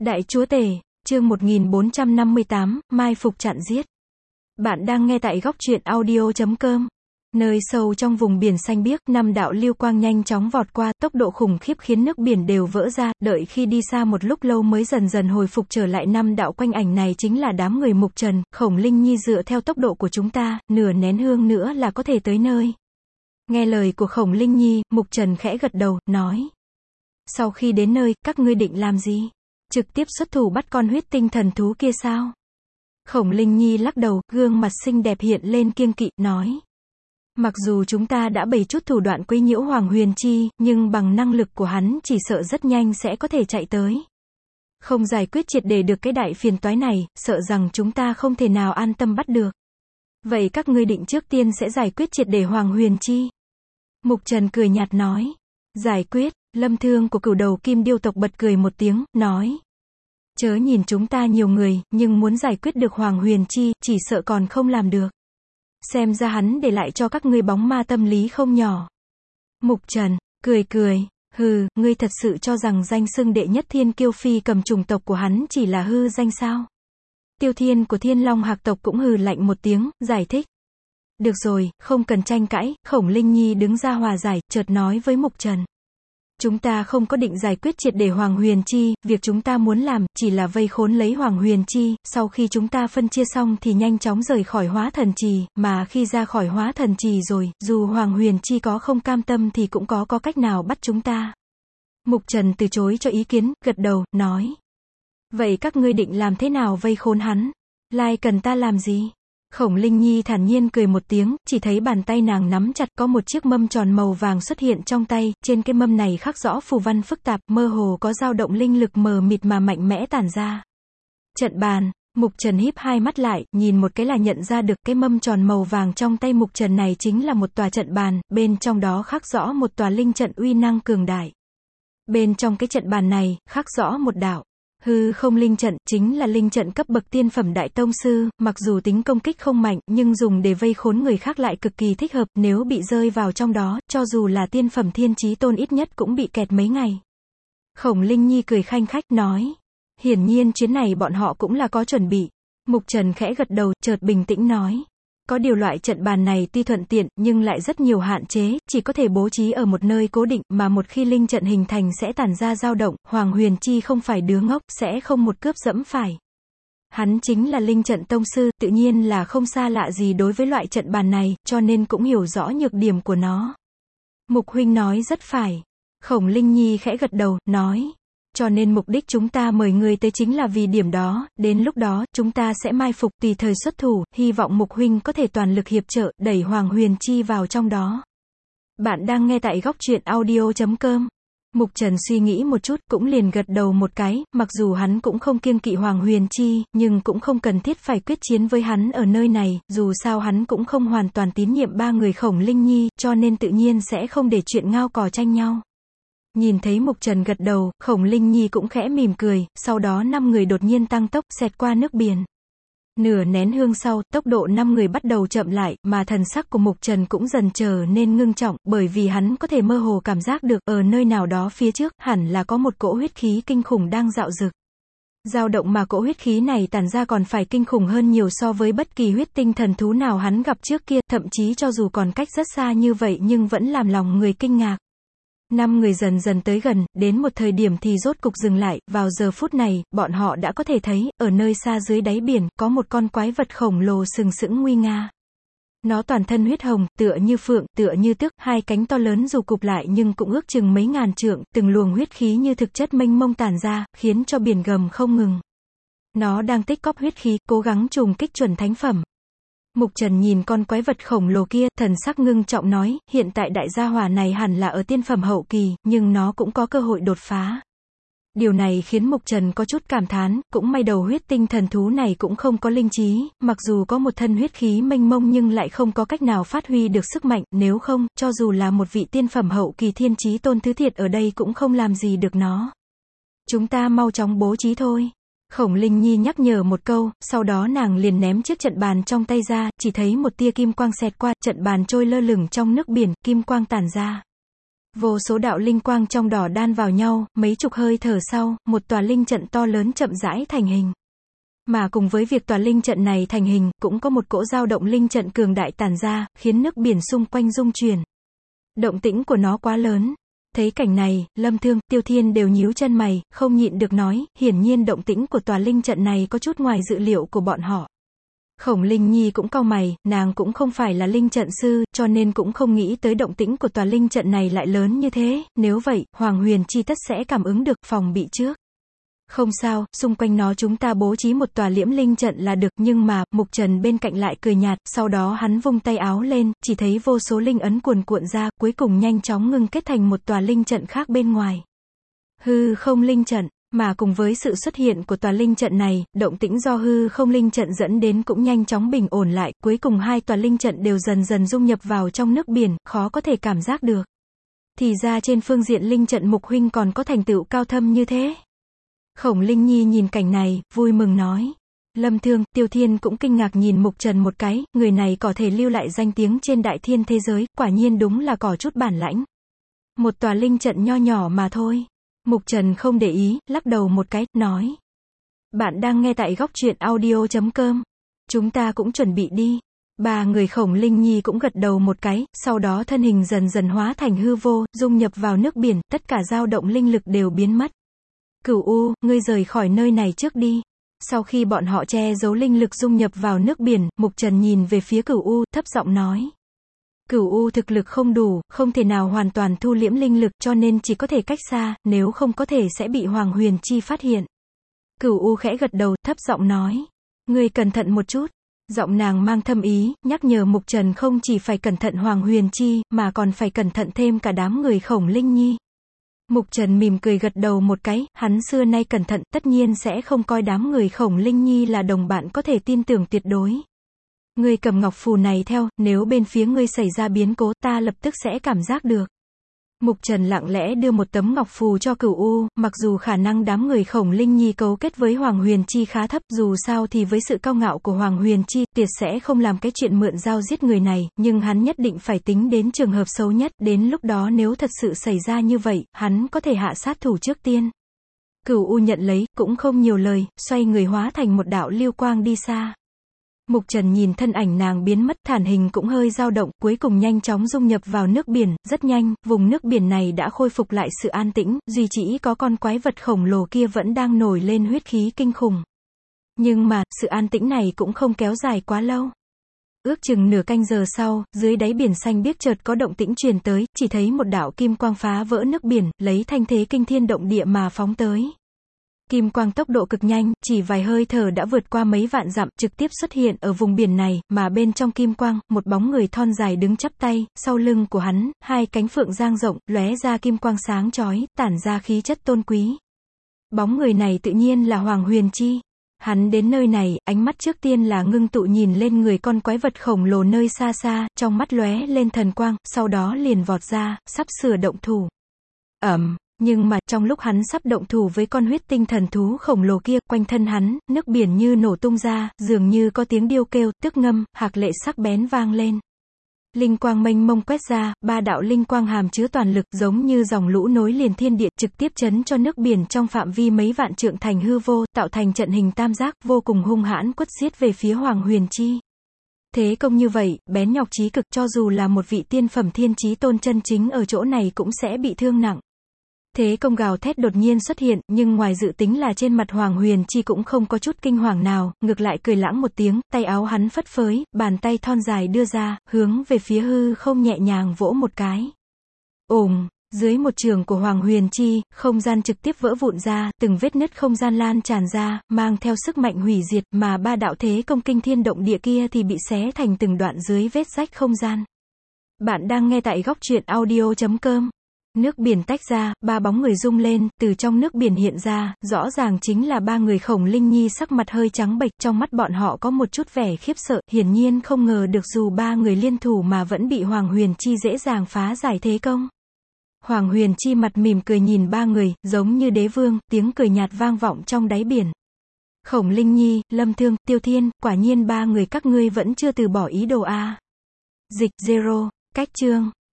Đại chúa tể, chương 1458, mai phục chặn giết. Bạn đang nghe tại góc truyện audio.com. Nơi sâu trong vùng biển xanh biếc, năm đạo lưu quang nhanh chóng vọt qua, tốc độ khủng khiếp khiến nước biển đều vỡ ra, đợi khi đi xa một lúc lâu mới dần dần hồi phục trở lại. Năm đạo quanh ảnh này chính là đám người Mục Trần. Khổng Linh Nhi, dựa theo tốc độ của chúng ta, nửa nén hương nữa là có thể tới nơi. Nghe lời của Khổng Linh Nhi, Mục Trần khẽ gật đầu, nói. Sau khi đến nơi, các ngươi định làm gì? Trực tiếp xuất thủ bắt con huyết tinh thần thú kia sao? Khổng Linh Nhi lắc đầu, gương mặt xinh đẹp hiện lên kiêng kỵ, nói. Mặc dù chúng ta đã bày chút thủ đoạn quấy nhiễu Hoàng Huyền Chi, nhưng bằng năng lực của hắn chỉ sợ rất nhanh sẽ có thể chạy tới. Không giải quyết triệt để được cái đại phiền toái này, sợ rằng chúng ta không thể nào an tâm bắt được. Vậy các ngươi định trước tiên sẽ giải quyết triệt để Hoàng Huyền Chi? Mục Trần cười nhạt nói. Giải quyết. Lâm Thương của Cửu Đầu Kim Điêu tộc bật cười một tiếng, nói. Chớ nhìn chúng ta nhiều người, nhưng muốn giải quyết được Hoàng Huyền Chi, chỉ sợ còn không làm được. Xem ra hắn để lại cho các ngươi bóng ma tâm lý không nhỏ. Mục Trần, cười, hừ, ngươi thật sự cho rằng danh xưng đệ nhất thiên kiêu phi cầm chủng tộc của hắn chỉ là hư danh sao? Tiêu Thiên của Thiên Long Hạc tộc cũng hừ lạnh một tiếng, giải thích. Được rồi, không cần tranh cãi. Khổng Linh Nhi đứng ra hòa giải, chợt nói với Mục Trần. Chúng ta không có định giải quyết triệt để Hoàng Huyền Chi, việc chúng ta muốn làm, chỉ là vây khốn lấy Hoàng Huyền Chi, sau khi chúng ta phân chia xong thì nhanh chóng rời khỏi Hóa Thần Trì, mà khi ra khỏi Hóa Thần Trì rồi, dù Hoàng Huyền Chi có không cam tâm thì cũng có cách nào bắt chúng ta. Mục Trần từ chối cho ý kiến, gật đầu, nói. Vậy các ngươi định làm thế nào vây khốn hắn? Lai cần ta làm gì? Khổng Linh Nhi thản nhiên cười một tiếng, chỉ thấy bàn tay nàng nắm chặt, có một chiếc mâm tròn màu vàng xuất hiện trong tay, trên cái mâm này khắc rõ phù văn phức tạp, mơ hồ có dao động linh lực mờ mịt mà mạnh mẽ tản ra. Trận bàn. Mục Trần híp hai mắt lại, nhìn một cái là nhận ra được cái mâm tròn màu vàng trong tay Mục Trần này chính là một tòa trận bàn, bên trong đó khắc rõ một tòa linh trận uy năng cường đại. Bên trong cái trận bàn này, khắc rõ một đạo. Hư không linh trận, chính là linh trận cấp bậc tiên phẩm đại tông sư, mặc dù tính công kích không mạnh, nhưng dùng để vây khốn người khác lại cực kỳ thích hợp, nếu bị rơi vào trong đó, cho dù là tiên phẩm thiên chí tôn ít nhất cũng bị kẹt mấy ngày. Khổng Linh Nhi cười khanh khách, nói. Hiển nhiên chuyến này bọn họ cũng là có chuẩn bị. Mục Trần khẽ gật đầu, chợt bình tĩnh nói. Có điều loại trận bàn này tuy thuận tiện, nhưng lại rất nhiều hạn chế, chỉ có thể bố trí ở một nơi cố định, mà một khi linh trận hình thành sẽ tản ra dao động, Hoàng Huyền Chi không phải đứa ngốc, sẽ không một cướp dẫm phải. Hắn chính là linh trận tông sư, tự nhiên là không xa lạ gì đối với loại trận bàn này, cho nên cũng hiểu rõ nhược điểm của nó. Mục huynh nói rất phải. Khổng Linh Nhi khẽ gật đầu, nói. Cho nên mục đích chúng ta mời người tới chính là vì điểm đó, đến lúc đó, chúng ta sẽ mai phục tùy thời xuất thủ, hy vọng Mục huynh có thể toàn lực hiệp trợ, đẩy Hoàng Huyền Chi vào trong đó. Bạn đang nghe tại góc truyện audio.com. Mục Trần suy nghĩ một chút, cũng liền gật đầu một cái, mặc dù hắn cũng không kiêng kỵ Hoàng Huyền Chi, nhưng cũng không cần thiết phải quyết chiến với hắn ở nơi này, dù sao hắn cũng không hoàn toàn tín nhiệm ba người Khổng Linh Nhi, cho nên tự nhiên sẽ không để chuyện ngao cò tranh nhau. Nhìn thấy Mục Trần gật đầu, Khổng Linh Nhi cũng khẽ mỉm cười, sau đó 5 người đột nhiên tăng tốc, xẹt qua nước biển. Nửa nén hương sau, tốc độ 5 người bắt đầu chậm lại, mà thần sắc của Mục Trần cũng dần trở nên ngưng trọng, bởi vì hắn có thể mơ hồ cảm giác được, ở nơi nào đó phía trước, hẳn là có một cỗ huyết khí kinh khủng đang dạo dực. Dao động mà cỗ huyết khí này tản ra còn phải kinh khủng hơn nhiều so với bất kỳ huyết tinh thần thú nào hắn gặp trước kia, thậm chí cho dù còn cách rất xa như vậy nhưng vẫn làm lòng người kinh ngạc. 5 người dần dần tới gần, đến một thời điểm thì rốt cục dừng lại, vào giờ phút này, bọn họ đã có thể thấy, ở nơi xa dưới đáy biển, có một con quái vật khổng lồ sừng sững nguy nga. Nó toàn thân huyết hồng, tựa như phượng, tựa như tước, hai cánh to lớn dù cụp lại nhưng cũng ước chừng mấy ngàn trượng, từng luồng huyết khí như thực chất mênh mông tản ra, khiến cho biển gầm không ngừng. Nó đang tích cóp huyết khí, cố gắng trùng kích chuẩn thánh phẩm. Mục Trần nhìn con quái vật khổng lồ kia, thần sắc ngưng trọng nói, hiện tại đại gia hỏa này hẳn là ở tiên phẩm hậu kỳ, nhưng nó cũng có cơ hội đột phá. Điều này khiến Mục Trần có chút cảm thán, cũng may đầu huyết tinh thần thú này cũng không có linh trí, mặc dù có một thân huyết khí mênh mông nhưng lại không có cách nào phát huy được sức mạnh, nếu không, cho dù là một vị tiên phẩm hậu kỳ thiên chí tôn thứ thiệt ở đây cũng không làm gì được nó. Chúng ta mau chóng bố trí thôi. Khổng Linh Nhi nhắc nhở một câu, sau đó nàng liền ném chiếc trận bàn trong tay ra, chỉ thấy một tia kim quang xẹt qua, trận bàn trôi lơ lửng trong nước biển, kim quang tản ra. Vô số đạo linh quang trong đỏ đan vào nhau, mấy chục hơi thở sau, một tòa linh trận to lớn chậm rãi thành hình. Mà cùng với việc tòa linh trận này thành hình, cũng có một cỗ dao động linh trận cường đại tản ra, khiến nước biển xung quanh rung chuyển. Động tĩnh của nó quá lớn. Thấy cảnh này, Lâm Thương, Tiêu Thiên đều nhíu chân mày, không nhịn được nói, hiển nhiên động tĩnh của tòa linh trận này có chút ngoài dự liệu của bọn họ. Khổng Linh Nhi cũng cau mày, nàng cũng không phải là linh trận sư, cho nên cũng không nghĩ tới động tĩnh của tòa linh trận này lại lớn như thế, nếu vậy, Hoàng Huyền Chi tất sẽ cảm ứng được, phòng bị trước. Không sao, xung quanh nó chúng ta bố trí một tòa liễm linh trận là được, nhưng mà, Mục Trần bên cạnh lại cười nhạt, sau đó hắn vung tay áo lên, chỉ thấy vô số linh ấn cuồn cuộn ra, cuối cùng nhanh chóng ngưng kết thành một tòa linh trận khác bên ngoài. Hư không linh trận, mà cùng với sự xuất hiện của tòa linh trận này, động tĩnh do hư không linh trận dẫn đến cũng nhanh chóng bình ổn lại, cuối cùng hai tòa linh trận đều dần dần dung nhập vào trong nước biển, khó có thể cảm giác được. Thì ra trên phương diện linh trận Mục huynh còn có thành tựu cao thâm như thế. Khổng Linh Nhi nhìn cảnh này, vui mừng nói. Lâm Thương, Tiêu Thiên cũng kinh ngạc nhìn Mục Trần một cái, người này có thể lưu lại danh tiếng trên đại thiên thế giới, quả nhiên đúng là có chút bản lãnh. Một tòa linh trận nho nhỏ mà thôi. Mục Trần không để ý, lắc đầu một cái, nói. Bạn đang nghe tại góc truyện audio.com. Chúng ta cũng chuẩn bị đi. Ba người Khổng Linh Nhi cũng gật đầu một cái, sau đó thân hình dần dần hóa thành hư vô, dung nhập vào nước biển, tất cả dao động linh lực đều biến mất. Cửu U, ngươi rời khỏi nơi này trước đi. Sau khi bọn họ che giấu linh lực dung nhập vào nước biển, Mục Trần nhìn về phía Cửu U, thấp giọng nói. Cửu U thực lực không đủ, không thể nào hoàn toàn thu liễm linh lực, cho nên chỉ có thể cách xa, nếu không có thể sẽ bị Hoàng Huyền Chi phát hiện. Cửu U khẽ gật đầu, thấp giọng nói. Ngươi cẩn thận một chút. Giọng nàng mang thâm ý, nhắc nhở Mục Trần không chỉ phải cẩn thận Hoàng Huyền Chi, mà còn phải cẩn thận thêm cả đám người Khổng Linh Nhi. Mục Trần mỉm cười gật đầu một cái, hắn xưa nay cẩn thận, tất nhiên sẽ không coi đám người Khổng Linh Nhi là đồng bạn có thể tin tưởng tuyệt đối. Ngươi cầm ngọc phù này theo, nếu bên phía ngươi xảy ra biến cố, ta lập tức sẽ cảm giác được. Mục Trần lặng lẽ đưa một tấm ngọc phù cho Cửu U, mặc dù khả năng đám người Khổng Linh Nhi cấu kết với Hoàng Huyền Chi khá thấp, dù sao thì với sự cao ngạo của Hoàng Huyền Chi, tuyệt sẽ không làm cái chuyện mượn dao giết người này, nhưng hắn nhất định phải tính đến trường hợp xấu nhất, đến lúc đó nếu thật sự xảy ra như vậy, hắn có thể hạ sát thủ trước tiên. Cửu U nhận lấy, cũng không nhiều lời, xoay người hóa thành một đạo lưu quang đi xa. Mục Trần nhìn thân ảnh nàng biến mất, thản hình cũng hơi dao động, cuối cùng nhanh chóng dung nhập vào nước biển, rất nhanh, vùng nước biển này đã khôi phục lại sự an tĩnh, duy chỉ có con quái vật khổng lồ kia vẫn đang nổi lên huyết khí kinh khủng. Nhưng mà, sự an tĩnh này cũng không kéo dài quá lâu. Ước chừng nửa canh giờ sau, dưới đáy biển xanh biếc chợt có động tĩnh truyền tới, chỉ thấy một đạo kim quang phá vỡ nước biển, lấy thanh thế kinh thiên động địa mà phóng tới. Kim quang tốc độ cực nhanh, chỉ vài hơi thở đã vượt qua mấy vạn dặm, trực tiếp xuất hiện ở vùng biển này, mà bên trong kim quang, một bóng người thon dài đứng chắp tay, sau lưng của hắn, hai cánh phượng dang rộng, lóe ra kim quang sáng chói, tản ra khí chất tôn quý. Bóng người này tự nhiên là Hoàng Huyền Chi. Hắn đến nơi này, ánh mắt trước tiên là ngưng tụ nhìn lên người con quái vật khổng lồ nơi xa xa, trong mắt lóe lên thần quang, sau đó liền vọt ra, sắp sửa động thủ. Nhưng mà, trong lúc hắn sắp động thủ với con huyết tinh thần thú khổng lồ kia, quanh thân hắn, nước biển như nổ tung ra, dường như có tiếng điêu kêu, tức ngâm, hạc lệ sắc bén vang lên. Linh quang mênh mông quét ra, ba đạo linh quang hàm chứa toàn lực, giống như dòng lũ nối liền thiên địa, trực tiếp chấn cho nước biển trong phạm vi mấy vạn trượng thành hư vô, tạo thành trận hình tam giác, vô cùng hung hãn quất xiết về phía Hoàng Huyền Chi. Thế công như vậy, bén nhọc chí cực, cho dù là một vị tiên phẩm thiên chí tôn chân chính ở chỗ này cũng sẽ bị thương nặng. Thế công gào thét đột nhiên xuất hiện, nhưng ngoài dự tính là trên mặt Hoàng Huyền Chi cũng không có chút kinh hoàng nào, ngược lại cười lãng một tiếng, tay áo hắn phất phới, bàn tay thon dài đưa ra, hướng về phía hư không nhẹ nhàng vỗ một cái. Dưới một trường của Hoàng Huyền Chi, không gian trực tiếp vỡ vụn ra, từng vết nứt không gian lan tràn ra, mang theo sức mạnh hủy diệt, mà ba đạo thế công kinh thiên động địa kia thì bị xé thành từng đoạn dưới vết rách không gian. Bạn đang nghe tại góc truyện audio.com. Nước biển tách ra, ba bóng người rung lên, từ trong nước biển hiện ra, rõ ràng chính là ba người Khổng Linh Nhi, sắc mặt hơi trắng bệch, trong mắt bọn họ có một chút vẻ khiếp sợ, hiển nhiên không ngờ được dù ba người liên thủ mà vẫn bị Hoàng Huyền Chi dễ dàng phá giải thế công. Hoàng Huyền Chi mặt mỉm cười nhìn ba người, giống như đế vương, tiếng cười nhạt vang vọng trong đáy biển. Khổng Linh Nhi, Lâm Thương, Tiêu Thiên, quả nhiên ba người các ngươi vẫn chưa từ bỏ ý đồ a. Dịch Zero, cách chương.